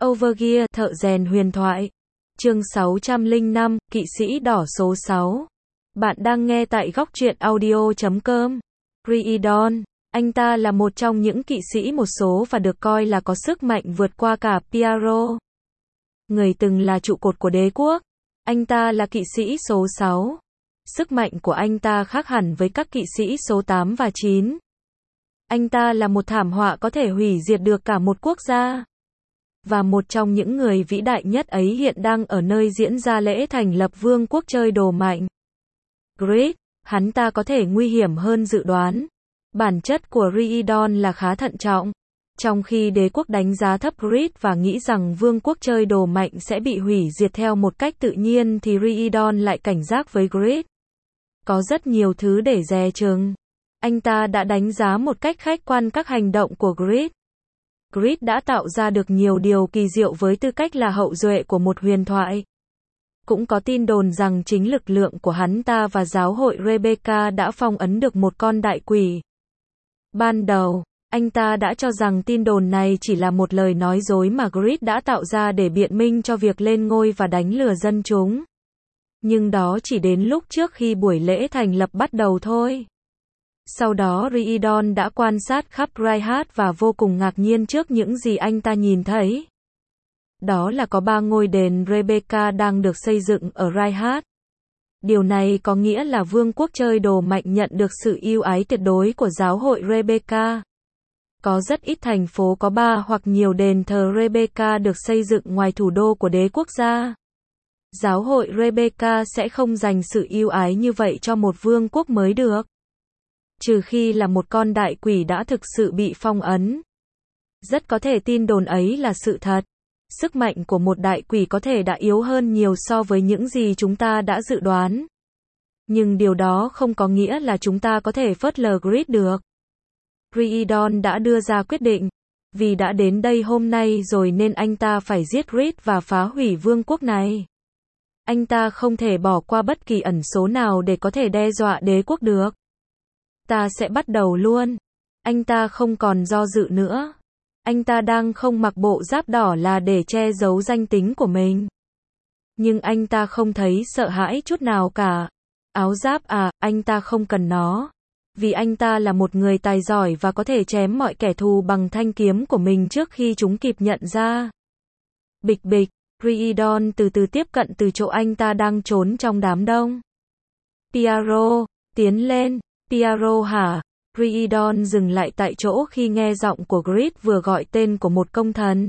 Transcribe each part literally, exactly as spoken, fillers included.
Overgear, thợ rèn huyền thoại. Chương sáu trăm lẻ năm, kỵ sĩ đỏ số sáu. Bạn đang nghe tại góc truyện audio chấm com. Riidon, anh ta là một trong những kỵ sĩ một số và được coi là có sức mạnh vượt qua cả Piaro. Người từng là trụ cột của đế quốc. Anh ta là kỵ sĩ số sáu. Sức mạnh của anh ta khác hẳn với các kỵ sĩ số tám và chín. Anh ta là một thảm họa có thể hủy diệt được cả một quốc gia. Và một trong những người vĩ đại nhất ấy hiện đang ở nơi diễn ra lễ thành lập vương quốc chơi đồ mạnh. Grid, hắn ta có thể nguy hiểm hơn dự đoán. Bản chất của Riidon là khá thận trọng. Trong khi đế quốc đánh giá thấp Grid và nghĩ rằng vương quốc chơi đồ mạnh sẽ bị hủy diệt theo một cách tự nhiên thì Riidon lại cảnh giác với Grid. Có rất nhiều thứ để dè chừng. Anh ta đã đánh giá một cách khách quan các hành động của Grid. Grid đã tạo ra được nhiều điều kỳ diệu với tư cách là hậu duệ của một huyền thoại. Cũng có tin đồn rằng chính lực lượng của hắn ta và giáo hội Rebecca đã phong ấn được một con đại quỷ. Ban đầu, anh ta đã cho rằng tin đồn này chỉ là một lời nói dối mà Grid đã tạo ra để biện minh cho việc lên ngôi và đánh lừa dân chúng. Nhưng đó chỉ đến lúc trước khi buổi lễ thành lập bắt đầu thôi. Sau đó Riidon đã quan sát khắp Raihat và vô cùng ngạc nhiên trước những gì anh ta nhìn thấy. Đó là có ba ngôi đền Rebecca đang được xây dựng ở Raihat. Điều này có nghĩa là vương quốc chơi đồ mạnh nhận được sự ưu ái tuyệt đối của giáo hội Rebecca. Có rất ít thành phố có ba hoặc nhiều đền thờ Rebecca được xây dựng ngoài thủ đô của đế quốc gia. Giáo hội Rebecca sẽ không dành sự ưu ái như vậy cho một vương quốc mới được. Trừ khi là một con đại quỷ đã thực sự bị phong ấn. Rất có thể tin đồn ấy là sự thật. Sức mạnh của một đại quỷ có thể đã yếu hơn nhiều so với những gì chúng ta đã dự đoán. Nhưng điều đó không có nghĩa là chúng ta có thể phớt lờ Grid được. Riidon đã đưa ra quyết định. Vì đã đến đây hôm nay rồi nên anh ta phải giết Grid và phá hủy vương quốc này. Anh ta không thể bỏ qua bất kỳ ẩn số nào để có thể đe dọa đế quốc được. Ta sẽ bắt đầu luôn. Anh ta không còn do dự nữa. Anh ta đang không mặc bộ giáp đỏ là để che giấu danh tính của mình. Nhưng anh ta không thấy sợ hãi chút nào cả. Áo giáp à, anh ta không cần nó. Vì anh ta là một người tài giỏi và có thể chém mọi kẻ thù bằng thanh kiếm của mình trước khi chúng kịp nhận ra. Bịch bịch, Riidon từ từ tiếp cận từ chỗ anh ta đang trốn trong đám đông. Piaro, tiến lên. Piaro hả? Riidon dừng lại tại chỗ khi nghe giọng của Grid vừa gọi tên của một công thần.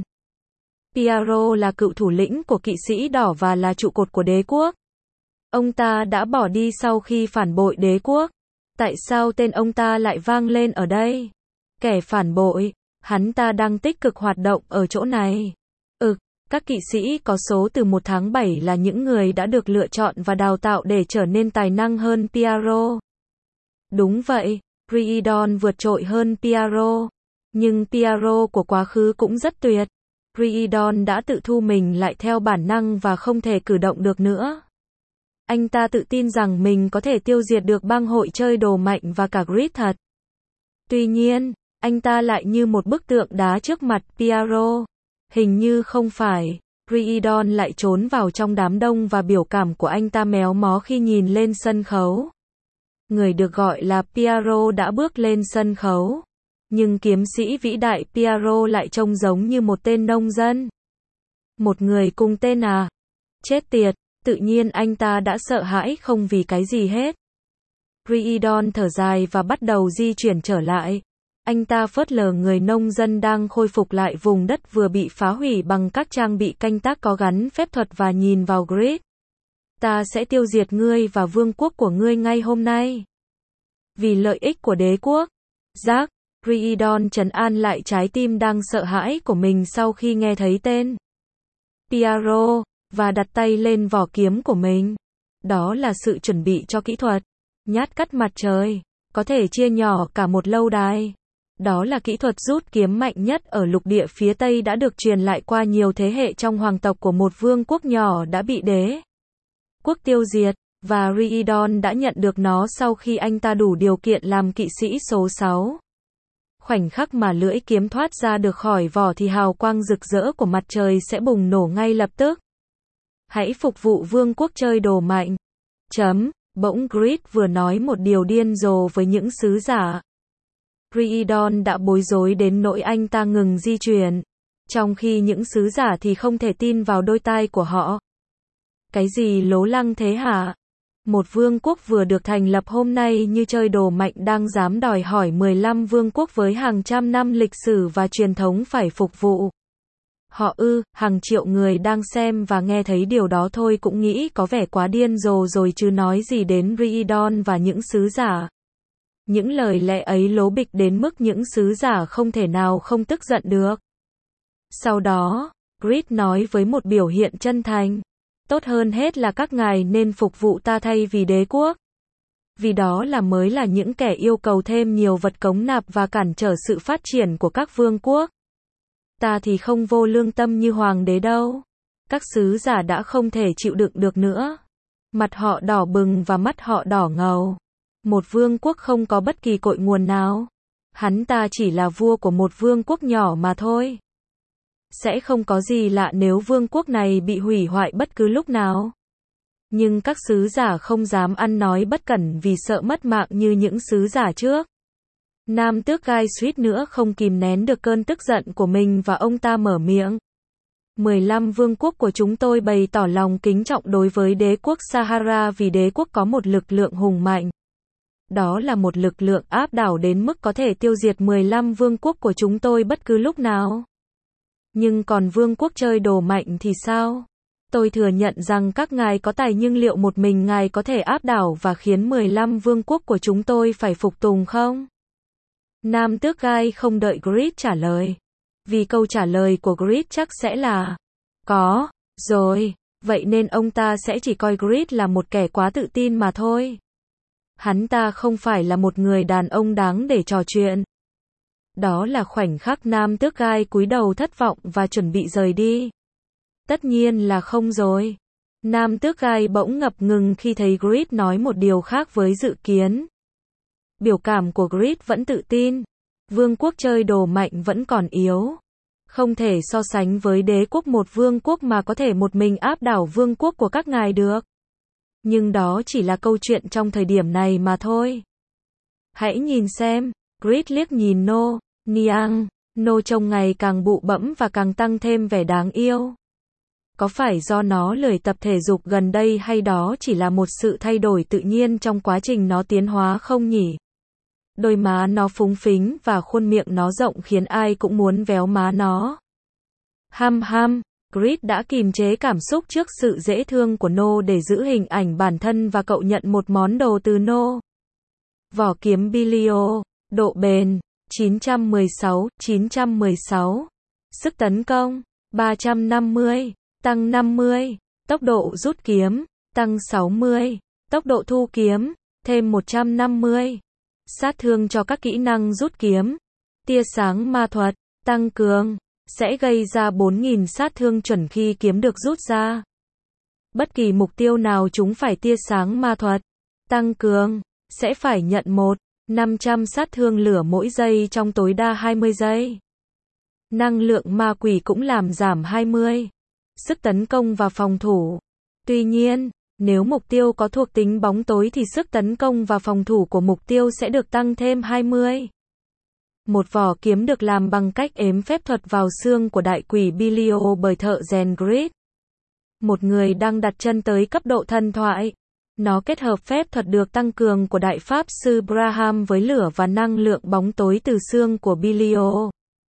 Piaro là cựu thủ lĩnh của kỵ sĩ đỏ và là trụ cột của đế quốc. Ông ta đã bỏ đi sau khi phản bội đế quốc. Tại sao tên ông ta lại vang lên ở đây? Kẻ phản bội, hắn ta đang tích cực hoạt động ở chỗ này. Ực, các kỵ sĩ có số từ một tháng bảy là những người đã được lựa chọn và đào tạo để trở nên tài năng hơn Piaro. Đúng vậy, Riidon vượt trội hơn Piaro. Nhưng Piaro của quá khứ cũng rất tuyệt. Riidon đã tự thu mình lại theo bản năng và không thể cử động được nữa. Anh ta tự tin rằng mình có thể tiêu diệt được bang hội chơi đồ mạnh và cả Grid thật. Tuy nhiên, anh ta lại như một bức tượng đá trước mặt Piaro. Hình như không phải. Riidon lại trốn vào trong đám đông và biểu cảm của anh ta méo mó khi nhìn lên sân khấu. Người được gọi là Piaro đã bước lên sân khấu. Nhưng kiếm sĩ vĩ đại Piaro lại trông giống như một tên nông dân. Một người cùng tên à? Chết tiệt, tự nhiên anh ta đã sợ hãi không vì cái gì hết. Riidon thở dài và bắt đầu di chuyển trở lại. Anh ta phớt lờ người nông dân đang khôi phục lại vùng đất vừa bị phá hủy bằng các trang bị canh tác có gắn phép thuật và nhìn vào Grid. Ta sẽ tiêu diệt ngươi và vương quốc của ngươi ngay hôm nay. Vì lợi ích của đế quốc. Giác, Riidon trấn an lại trái tim đang sợ hãi của mình sau khi nghe thấy tên Piaro, và đặt tay lên vỏ kiếm của mình. Đó là sự chuẩn bị cho kỹ thuật. Nhát cắt mặt trời, có thể chia nhỏ cả một lâu đài. Đó là kỹ thuật rút kiếm mạnh nhất ở lục địa phía Tây đã được truyền lại qua nhiều thế hệ trong hoàng tộc của một vương quốc nhỏ đã bị đế quốc tiêu diệt, và Riidon đã nhận được nó sau khi anh ta đủ điều kiện làm kỵ sĩ số sáu. Khoảnh khắc mà lưỡi kiếm thoát ra được khỏi vỏ thì hào quang rực rỡ của mặt trời sẽ bùng nổ ngay lập tức. Hãy phục vụ vương quốc chơi đồ mạnh. Chấm. Bỗng Grid vừa nói một điều điên rồ với những sứ giả. Riidon đã bối rối đến nỗi anh ta ngừng di chuyển. Trong khi những sứ giả thì không thể tin vào đôi tai của họ. Cái gì lố lăng thế hả? Một vương quốc vừa được thành lập hôm nay như chơi đồ mạnh đang dám đòi hỏi mười lăm vương quốc với hàng trăm năm lịch sử và truyền thống phải phục vụ. Họ ư, hàng triệu người đang xem và nghe thấy điều đó thôi cũng nghĩ có vẻ quá điên rồ rồi chứ nói gì đến Riidon và những sứ giả. Những lời lẽ ấy lố bịch đến mức những sứ giả không thể nào không tức giận được. Sau đó, Grid nói với một biểu hiện chân thành. Tốt hơn hết là các ngài nên phục vụ ta thay vì đế quốc. Vì đó là mới là những kẻ yêu cầu thêm nhiều vật cống nạp và cản trở sự phát triển của các vương quốc. Ta thì không vô lương tâm như hoàng đế đâu. Các sứ giả đã không thể chịu đựng được nữa. Mặt họ đỏ bừng và mắt họ đỏ ngầu. Một vương quốc không có bất kỳ cội nguồn nào. Hắn ta chỉ là vua của một vương quốc nhỏ mà thôi. Sẽ không có gì lạ nếu vương quốc này bị hủy hoại bất cứ lúc nào. Nhưng các sứ giả không dám ăn nói bất cẩn vì sợ mất mạng như những sứ giả trước. Nam tước Gai suýt nữa không kìm nén được cơn tức giận của mình và ông ta mở miệng. mười lăm vương quốc của chúng tôi bày tỏ lòng kính trọng đối với đế quốc Sahara vì đế quốc có một lực lượng hùng mạnh. Đó là một lực lượng áp đảo đến mức có thể tiêu diệt mười lăm vương quốc của chúng tôi bất cứ lúc nào. Nhưng còn vương quốc chơi đồ mạnh thì sao? Tôi thừa nhận rằng các ngài có tài nhưng liệu một mình ngài có thể áp đảo và khiến mười lăm vương quốc của chúng tôi phải phục tùng không? Nam tước Gai không đợi Grid trả lời. Vì câu trả lời của Grid chắc sẽ là có, rồi, vậy nên ông ta sẽ chỉ coi Grid là một kẻ quá tự tin mà thôi. Hắn ta không phải là một người đàn ông đáng để trò chuyện. Đó là khoảnh khắc Nam tước Gai cúi đầu thất vọng và chuẩn bị rời đi. Tất nhiên là không rồi. Nam tước Gai bỗng ngập ngừng khi thấy Grid nói một điều khác với dự kiến. Biểu cảm của Grid vẫn tự tin. Vương quốc chơi đồ mạnh vẫn còn yếu. Không thể so sánh với đế quốc một vương quốc mà có thể một mình áp đảo vương quốc của các ngài được. Nhưng đó chỉ là câu chuyện trong thời điểm này mà thôi. Hãy nhìn xem. Grid liếc nhìn No, Niang. No trông ngày càng bụ bẫm và càng tăng thêm vẻ đáng yêu. Có phải do nó lười tập thể dục gần đây hay đó chỉ là một sự thay đổi tự nhiên trong quá trình nó tiến hóa không nhỉ? Đôi má nó phúng phính và khuôn miệng nó rộng khiến ai cũng muốn véo má nó. Ham ham, Grid đã kìm chế cảm xúc trước sự dễ thương của No để giữ hình ảnh bản thân và cậu nhận một món đồ từ No. Vỏ kiếm Bilio, độ bền, chín trăm mười sáu, chín trăm mười sáu. Sức tấn công, ba trăm năm mươi, tăng năm mươi. Tốc độ rút kiếm, tăng sáu mươi. Tốc độ thu kiếm, thêm một trăm năm mươi. Sát thương cho các kỹ năng rút kiếm. Tia sáng ma thuật, tăng cường, sẽ gây ra bốn nghìn sát thương chuẩn khi kiếm được rút ra. Bất kỳ mục tiêu nào chúng phải tia sáng ma thuật, tăng cường, sẽ phải nhận một, năm trăm sát thương lửa mỗi giây trong tối đa hai mươi giây. Năng lượng ma quỷ cũng làm giảm hai mươi. Sức tấn công và phòng thủ. Tuy nhiên, nếu mục tiêu có thuộc tính bóng tối thì sức tấn công và phòng thủ của mục tiêu sẽ được tăng thêm hai mươi. Một vỏ kiếm được làm bằng cách ếm phép thuật vào xương của đại quỷ Bilio bởi thợ rèn Grid. Một người đang đặt chân tới cấp độ thần thoại. Nó kết hợp phép thuật được tăng cường của đại pháp sư Braham với lửa và năng lượng bóng tối từ xương của Bilio.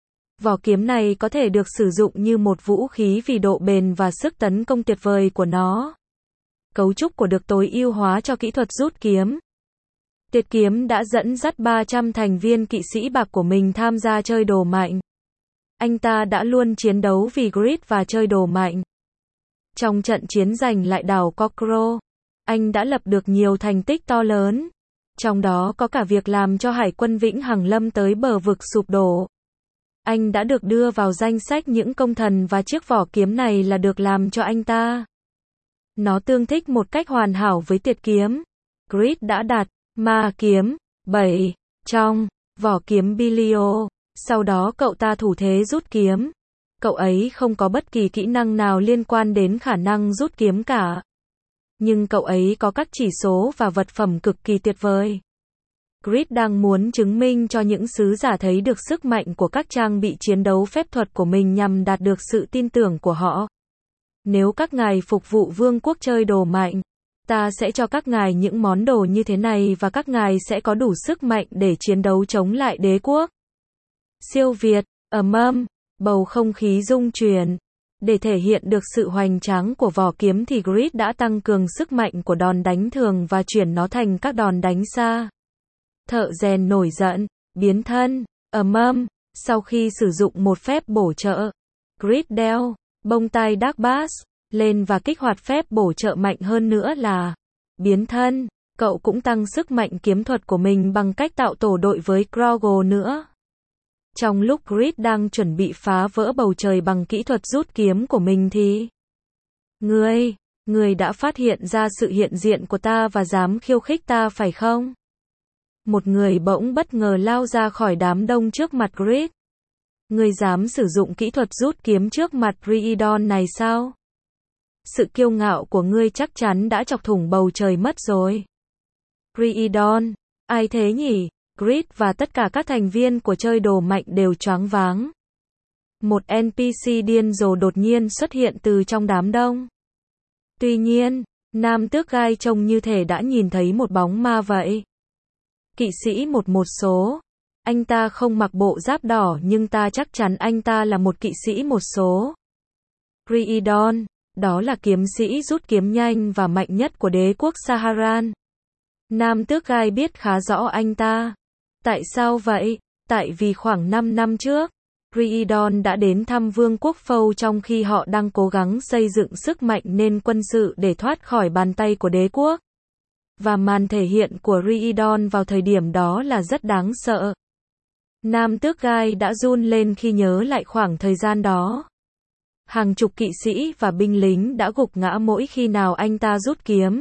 Vỏ kiếm này có thể được sử dụng như một vũ khí vì độ bền và sức tấn công tuyệt vời của nó. Cấu trúc của được tối ưu hóa cho kỹ thuật rút kiếm. Tuyệt kiếm đã dẫn dắt ba trăm thành viên kỵ sĩ bạc của mình tham gia chơi đồ mạnh. Anh ta đã luôn chiến đấu vì Grid và chơi đồ mạnh. Trong trận chiến giành lại đảo Cockro, anh đã lập được nhiều thành tích to lớn. Trong đó có cả việc làm cho hải quân Vĩnh Hằng lâm tới bờ vực sụp đổ. Anh đã được đưa vào danh sách những công thần và chiếc vỏ kiếm này là được làm cho anh ta. Nó tương thích một cách hoàn hảo với tuyệt kiếm. Grid đã đặt ma kiếm bảy trong vỏ kiếm Bilio. Sau đó cậu ta thủ thế rút kiếm. Cậu ấy không có bất kỳ kỹ năng nào liên quan đến khả năng rút kiếm cả. Nhưng cậu ấy có các chỉ số và vật phẩm cực kỳ tuyệt vời. Grid đang muốn chứng minh cho những sứ giả thấy được sức mạnh của các trang bị chiến đấu phép thuật của mình nhằm đạt được sự tin tưởng của họ. Nếu các ngài phục vụ vương quốc chơi đồ mạnh, ta sẽ cho các ngài những món đồ như thế này và các ngài sẽ có đủ sức mạnh để chiến đấu chống lại đế quốc siêu Việt. Ầm ầm, bầu không khí rung chuyển. Để thể hiện được sự hoành tráng của vỏ kiếm thì Grid đã tăng cường sức mạnh của đòn đánh thường và chuyển nó thành các đòn đánh xa. Thợ rèn nổi giận, biến thân. Ầm ầm, sau khi sử dụng một phép bổ trợ, Grid đeo bông tai Dark Bass lên và kích hoạt phép bổ trợ mạnh hơn nữa là biến thân. Cậu cũng tăng sức mạnh kiếm thuật của mình bằng cách tạo tổ đội với Kroggle nữa. Trong lúc Grid đang chuẩn bị phá vỡ bầu trời bằng kỹ thuật rút kiếm của mình thì Ngươi, ngươi đã phát hiện ra sự hiện diện của ta và dám khiêu khích ta phải không? Một người bỗng bất ngờ lao ra khỏi đám đông trước mặt Grid. Ngươi dám sử dụng kỹ thuật rút kiếm trước mặt Riidon này sao? Sự kiêu ngạo của ngươi chắc chắn đã chọc thủng bầu trời mất rồi. Riidon, ai thế nhỉ? Grid và tất cả các thành viên của chơi đồ mạnh đều choáng váng. Một en pê xê điên rồ đột nhiên xuất hiện từ trong đám đông. Tuy nhiên, nam tước gai trông như thể đã nhìn thấy một bóng ma vậy. Kỵ sĩ một một số. Anh ta không mặc bộ giáp đỏ nhưng ta chắc chắn anh ta là một kỵ sĩ một số. Riidon, đó là kiếm sĩ rút kiếm nhanh và mạnh nhất của đế quốc Saharan. Nam tước gai biết khá rõ anh ta. Tại sao vậy? Tại vì khoảng năm năm trước, Riidon đã đến thăm vương quốc Phâu trong khi họ đang cố gắng xây dựng sức mạnh nên quân sự để thoát khỏi bàn tay của đế quốc. Và màn thể hiện của Riidon vào thời điểm đó là rất đáng sợ. Nam tước gai đã run lên khi nhớ lại khoảng thời gian đó. Hàng chục kỵ sĩ và binh lính đã gục ngã mỗi khi nào anh ta rút kiếm.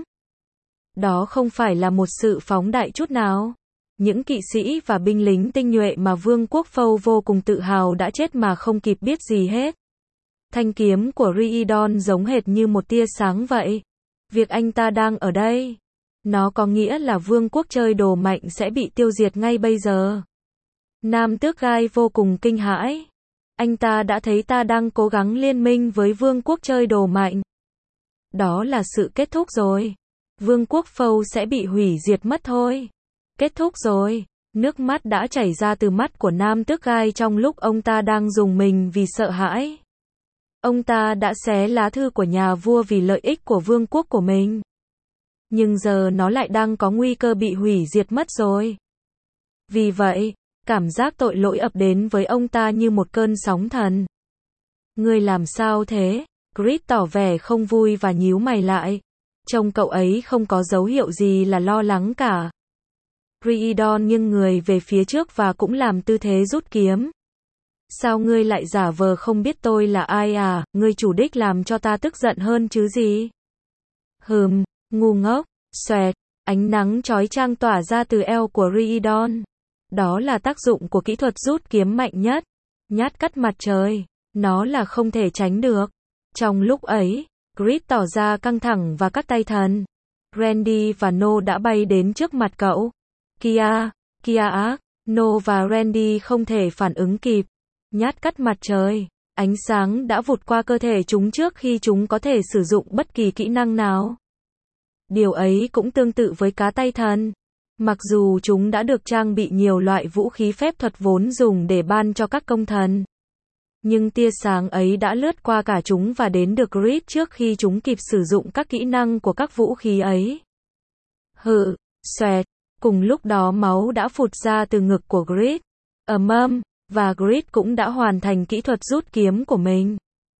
Đó không phải là một sự phóng đại chút nào. Những kỵ sĩ và binh lính tinh nhuệ mà vương quốc Phâu vô cùng tự hào đã chết mà không kịp biết gì hết. Thanh kiếm của Riidon giống hệt như một tia sáng vậy. Việc anh ta đang ở đây, nó có nghĩa là vương quốc chơi đồ mạnh sẽ bị tiêu diệt ngay bây giờ. Nam tước gai vô cùng kinh hãi. Anh ta đã thấy ta đang cố gắng liên minh với vương quốc chơi đồ mạnh. Đó là sự kết thúc rồi. Vương quốc Phâu sẽ bị hủy diệt mất thôi. Kết thúc rồi. Nước mắt đã chảy ra từ mắt của nam tước gai trong lúc ông ta đang rùng mình vì sợ hãi. Ông ta đã xé lá thư của nhà vua vì lợi ích của vương quốc của mình. Nhưng giờ nó lại đang có nguy cơ bị hủy diệt mất rồi. Vì vậy, cảm giác tội lỗi ập đến với ông ta như một cơn sóng thần. Ngươi làm sao thế? Grid tỏ vẻ không vui và nhíu mày lại. Trông cậu ấy không có dấu hiệu gì là lo lắng cả. Riidon nghiêng người về phía trước và cũng làm tư thế rút kiếm. Sao ngươi lại giả vờ không biết tôi là ai à? Ngươi chủ đích làm cho ta tức giận hơn chứ gì? Hừm, ngu ngốc. Xoẹt, ánh nắng chói chang tỏa ra từ eo của Riidon. Đó là tác dụng của kỹ thuật rút kiếm mạnh nhất. Nhát cắt mặt trời. Nó là không thể tránh được. Trong lúc ấy, Grid tỏ ra căng thẳng và các tay thần. Randy và No đã bay đến trước mặt cậu. Kia, kia á, No và Randy không thể phản ứng kịp. Nhát cắt mặt trời. Ánh sáng đã vụt qua cơ thể chúng trước khi chúng có thể sử dụng bất kỳ kỹ năng nào. Điều ấy cũng tương tự với cá tay thần. Mặc dù chúng đã được trang bị nhiều loại vũ khí phép thuật vốn dùng để ban cho các công thần. Nhưng tia sáng ấy đã lướt qua cả chúng và đến được Grid trước khi chúng kịp sử dụng các kỹ năng của các vũ khí ấy. Hự, xoẹt, cùng lúc đó máu đã phụt ra từ ngực của Grid. Ầm ầm, và Grid cũng đã hoàn thành kỹ thuật rút kiếm của mình.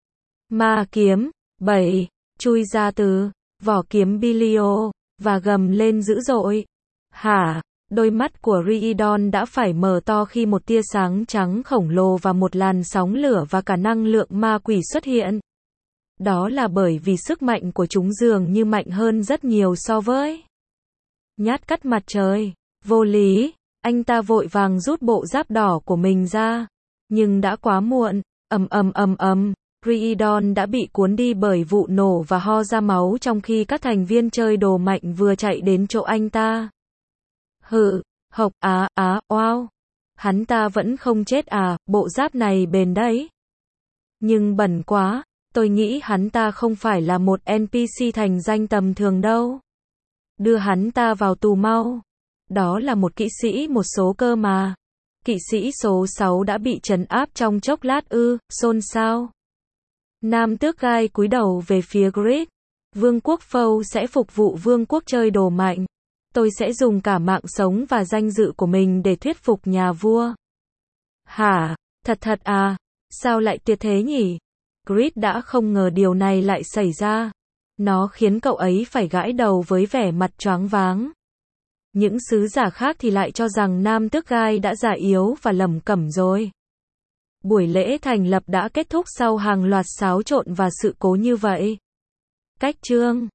Ma kiếm, bảy, chui ra từ vỏ kiếm Bilio, và gầm lên dữ dội. Hả? Đôi mắt của Riidon đã phải mở to khi một tia sáng trắng khổng lồ và một làn sóng lửa và cả năng lượng ma quỷ xuất hiện. Đó là bởi vì sức mạnh của chúng dường như mạnh hơn rất nhiều so với nhát cắt mặt trời. Vô lý. Anh ta vội vàng rút bộ giáp đỏ của mình ra. Nhưng đã quá muộn. Ầm ầm ầm ầm. Riidon đã bị cuốn đi bởi vụ nổ và ho ra máu trong khi các thành viên chơi đồ mạnh vừa chạy đến chỗ anh ta. Hự, hộc á á, oao. Hắn ta vẫn không chết à, bộ giáp này bền đấy. Nhưng bẩn quá, tôi nghĩ hắn ta không phải là một en pê xê thành danh tầm thường đâu. Đưa hắn ta vào tù mau. Đó là một kỵ sĩ một số cơ mà. Kỵ sĩ số sáu đã bị trấn áp trong chốc lát ư, xôn xao. Nam tước gai cúi đầu về phía Grid. Vương quốc Phâu sẽ phục vụ vương quốc chơi đồ mạnh. Tôi sẽ dùng cả mạng sống và danh dự của mình để thuyết phục nhà vua. Hả? Thật thật à? Sao lại tuyệt thế nhỉ? Grid đã không ngờ điều này lại xảy ra. Nó khiến cậu ấy phải gãi đầu với vẻ mặt choáng váng. Những sứ giả khác thì lại cho rằng Nam tước gai đã già yếu và lẩm cẩm rồi. Buổi lễ thành lập đã kết thúc sau hàng loạt xáo trộn và sự cố như vậy. Cách chương